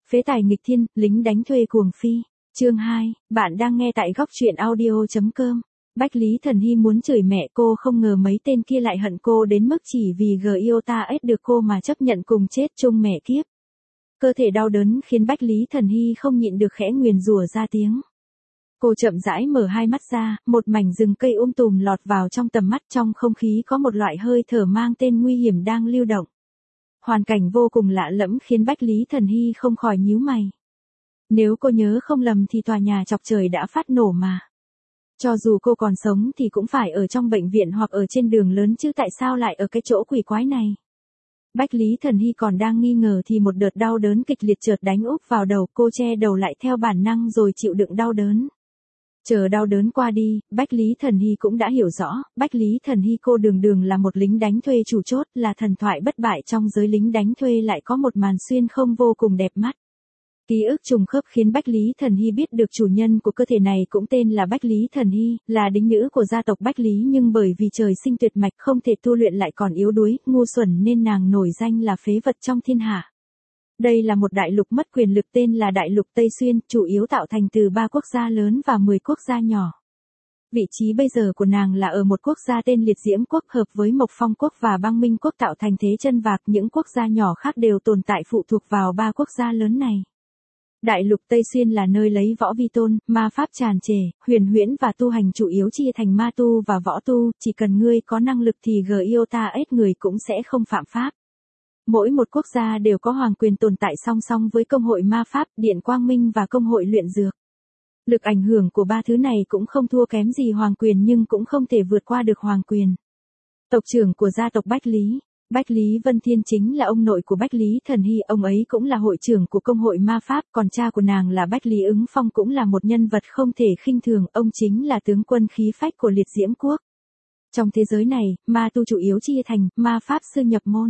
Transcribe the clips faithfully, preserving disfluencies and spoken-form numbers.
Phế tài nghịch thiên, lính đánh thuê cuồng phi. Chương hai, bạn đang nghe tại góc truyện audio.com. Bách Lý Thần Hy muốn chửi mẹ cô, không ngờ mấy tên kia lại hận cô đến mức chỉ vì Giota ết được cô mà chấp nhận cùng chết chung mẹ kiếp. Cơ thể đau đớn khiến Bách Lý Thần Hy không nhịn được khẽ nguyền rủa ra tiếng. Cô chậm rãi mở hai mắt ra, một mảnh rừng cây um tùm lọt vào trong tầm mắt, trong không khí có một loại hơi thở mang tên nguy hiểm đang lưu động. Hoàn cảnh vô cùng lạ lẫm khiến Bách Lý Thần Hy không khỏi nhíu mày. Nếu cô nhớ không lầm thì tòa nhà chọc trời đã phát nổ mà. Cho dù cô còn sống thì cũng phải ở trong bệnh viện hoặc ở trên đường lớn chứ tại sao lại ở cái chỗ quỷ quái này. Bách Lý Thần Hy còn đang nghi ngờ thì một đợt đau đớn kịch liệt chợt đánh úp vào đầu, cô che đầu lại theo bản năng rồi chịu đựng đau đớn. Chờ đau đớn qua đi, Bách Lý Thần Hy cũng đã hiểu rõ, Bách Lý Thần Hy cô đường đường là một lính đánh thuê chủ chốt, là thần thoại bất bại trong giới lính đánh thuê, lại có một màn xuyên không vô cùng đẹp mắt. Ký ức trùng khớp khiến Bách Lý Thần Hy biết được chủ nhân của cơ thể này cũng tên là Bách Lý Thần Hy, là đích nữ của gia tộc Bách Lý, nhưng bởi vì trời sinh tuyệt mạch không thể tu luyện lại còn yếu đuối, ngu xuẩn nên nàng nổi danh là phế vật trong thiên hạ. Đây là một đại lục mất quyền lực tên là Đại lục Tây Xuyên, chủ yếu tạo thành từ ba quốc gia lớn và mười quốc gia nhỏ. Vị trí bây giờ của nàng là ở một quốc gia tên Liệt Diễm Quốc hợp với Mộc Phong Quốc và Băng Minh Quốc tạo thành thế chân vạc, những quốc gia nhỏ khác đều tồn tại phụ thuộc vào ba quốc gia lớn này. Đại lục Tây Xuyên là nơi lấy võ vi tôn, ma pháp tràn trề, huyền huyễn và tu hành chủ yếu chia thành ma tu và võ tu, chỉ cần ngươi có năng lực thì Giota ết người cũng sẽ không phạm pháp. Mỗi một quốc gia đều có hoàng quyền tồn tại song song với công hội ma pháp, điện quang minh và công hội luyện dược. Lực ảnh hưởng của ba thứ này cũng không thua kém gì hoàng quyền nhưng cũng không thể vượt qua được hoàng quyền. Tộc trưởng của gia tộc Bách Lý, Bách Lý Vân Thiên chính là ông nội của Bách Lý Thần Hy, ông ấy cũng là hội trưởng của công hội ma pháp, còn cha của nàng là Bách Lý Ứng Phong cũng là một nhân vật không thể khinh thường, ông chính là tướng quân khí phách của Liệt Diễm Quốc. Trong thế giới này, ma tu chủ yếu chia thành ma pháp sư nhập môn,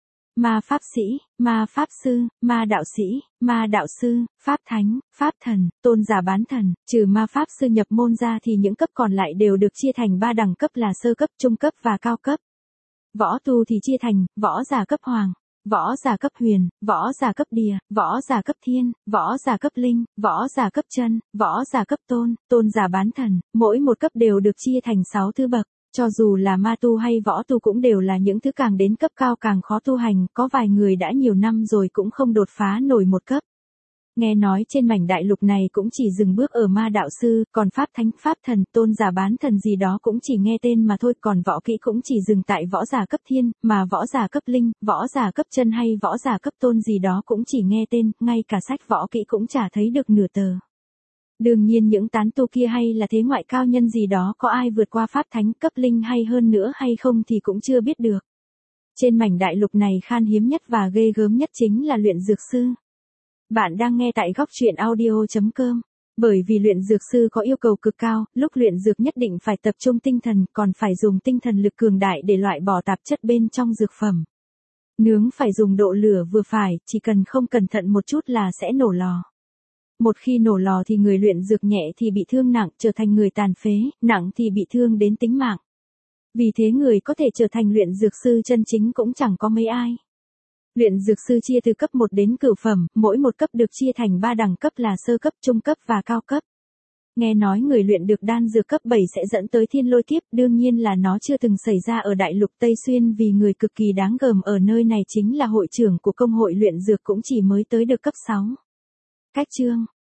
ma pháp sĩ, ma pháp sư, ma đạo sĩ, ma đạo sư, pháp thánh, pháp thần, tôn giả bán thần. Trừ ma pháp sư nhập môn ra thì những cấp còn lại đều được chia thành ba đẳng cấp là sơ cấp, trung cấp và cao cấp. Võ tu thì chia thành võ giả cấp hoàng, võ giả cấp huyền, võ giả cấp địa, võ giả cấp thiên, võ giả cấp linh, võ giả cấp chân, võ giả cấp tôn, tôn giả bán thần. Mỗi một cấp đều được chia thành sáu thứ bậc. Cho dù là ma tu hay võ tu cũng đều là những thứ càng đến cấp cao càng khó tu hành, có vài người đã nhiều năm rồi cũng không đột phá nổi một cấp. Nghe nói trên mảnh đại lục này cũng chỉ dừng bước ở ma đạo sư, còn pháp thánh, pháp thần, tôn giả bán thần gì đó cũng chỉ nghe tên mà thôi, còn võ kỹ cũng chỉ dừng tại võ giả cấp thiên, mà võ giả cấp linh, võ giả cấp chân hay võ giả cấp tôn gì đó cũng chỉ nghe tên, ngay cả sách võ kỹ cũng chả thấy được nửa tờ. Đương nhiên những tán tu kia hay là thế ngoại cao nhân gì đó có ai vượt qua pháp thánh cấp linh hay hơn nữa hay không thì cũng chưa biết được. Trên mảnh đại lục này khan hiếm nhất và ghê gớm nhất chính là luyện dược sư. Bạn đang nghe tại góc truyện audio.com. Bởi vì luyện dược sư có yêu cầu cực cao, lúc luyện dược nhất định phải tập trung tinh thần, còn phải dùng tinh thần lực cường đại để loại bỏ tạp chất bên trong dược phẩm. Nướng phải dùng độ lửa vừa phải, chỉ cần không cẩn thận một chút là sẽ nổ lò. Một khi nổ lò thì người luyện dược nhẹ thì bị thương nặng, trở thành người tàn phế, nặng thì bị thương đến tính mạng. Vì thế người có thể trở thành luyện dược sư chân chính cũng chẳng có mấy ai. Luyện dược sư chia từ cấp một đến cửu phẩm, mỗi một cấp được chia thành ba đẳng cấp là sơ cấp, trung cấp và cao cấp. Nghe nói người luyện được đan dược cấp bảy sẽ dẫn tới thiên lôi kiếp, đương nhiên là nó chưa từng xảy ra ở đại lục Tây Xuyên vì người cực kỳ đáng gờm ở nơi này chính là hội trưởng của công hội luyện dược cũng chỉ mới tới được cấp sáu. Cách chương,